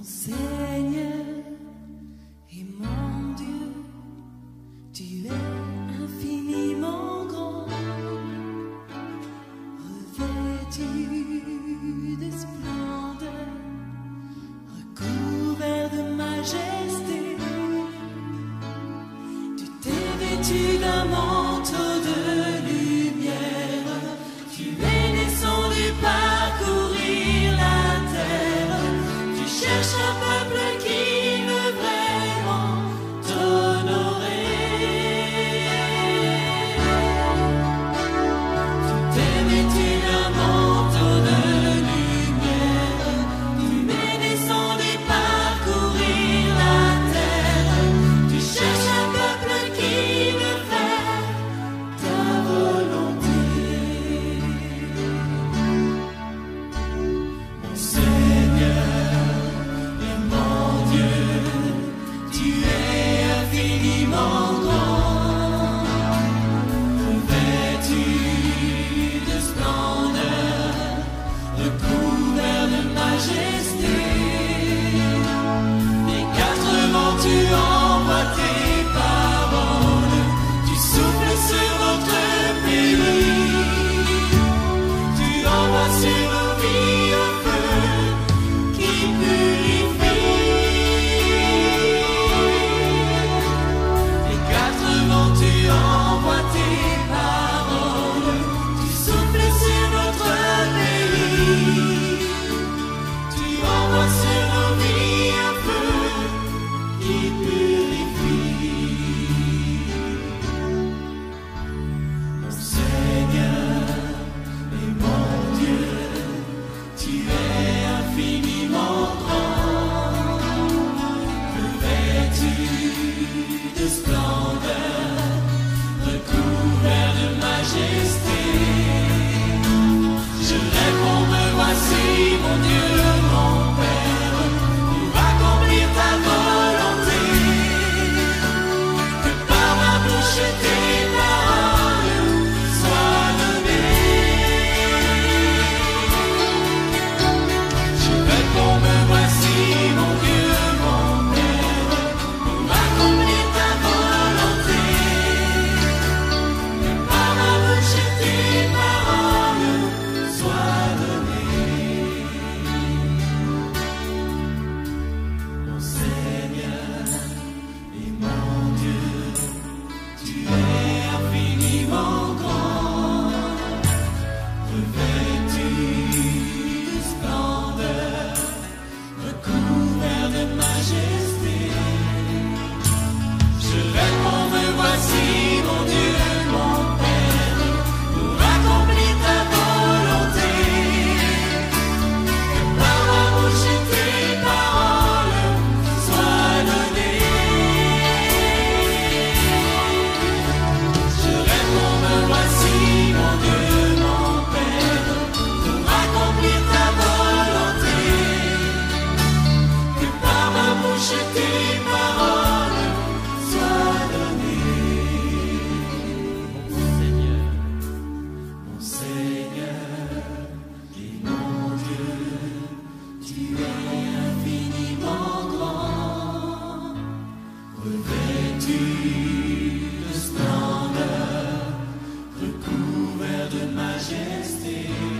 Seigneur et mon Dieu, tu es infiniment grand, revêtu de splendeur, recouvert de majesté. Tu t'es vêtu d'un manteau de lumière, tu es descendu parcourir la terre. Tu cherches un peuple qui veut vraiment t'honorer. Tu t'es vêtu d'un manteau de lumière, tu es descendu parcourir la terre. Tu cherches un peuple qui veut faire ta volonté. Mon Seigneur et mon Dieu, tu es infiniment grand, revêtu de splendeur, recouvert de majesté. Des quatre vents tu envoies tes paroles, tu souffles sur notre pays, tu envoies sur nos vies un feu qui purifie. Les quatre vents tu envoies tes paroles, tu souffles sur notre pays, tu envoies sur nos vies un feu qui purifie. Mon Seigneur et mon Dieu, tu es infiniment grand, revêtu de splendeur, recouvert de majesté. Je réponds, me voici, mon Dieu, mon Père, pour accomplir ta volonté. Que par ma bouche tes paroles soient données. Je réponds, me voici, mon Dieu, mon Père, pour accomplir ta volonté. Que par ma bouche tes paroles soient données. Mon Seigneur et mon Dieu, tu es infiniment grand, revêtu de splendeur, recouvert de majesté. Je réponds, me voici, mon Dieu, mon Père, pour accomplir ta volonté. Que par ma bouche tes paroles soient données. Je réponds, me voici, mon Dieu, mon Père, pour accomplir ta volonté. Que par ma bouche tes paroles soient données. Mon Seigneur et mon Dieu, tu es infiniment grand, revêtu de splendeur, recouvert de majesté.